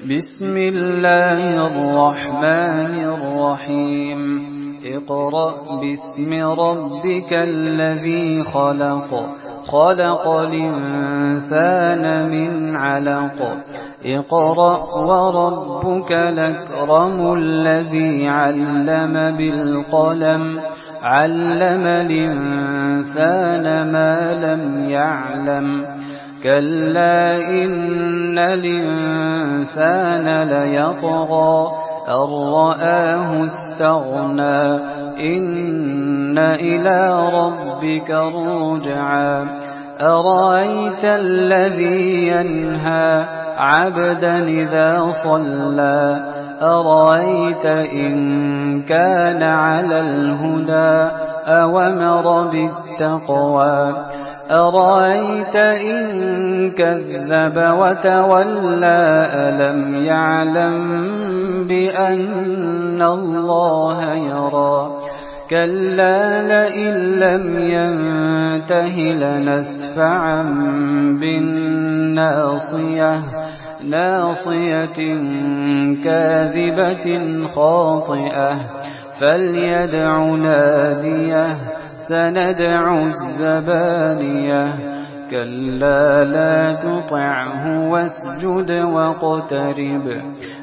بسم الله الرحمن الرحيم اقرأ باسم ربك الذي خلق خلق الإنسان من علق اقرأ وربك الأكرم الذي علم بالقلم علم الإنسان ما لم يعلم كلا إن الإنسان ليطغى أن رآه استغنى إن إلى ربك الرجعى أرأيت الذي ينهى عبدا إذا صلى أرأيت إن كان على الهدى أوامر بالتقوى أرأيت إن كذب وتولى ألم يعلم بأن الله يرى كلا لئن لم ينته لنسفعا بالناصية ناصية كاذبة خاطئة فليدع ناديه سندع الزبانية كلا لا تطعه واسجد واقترب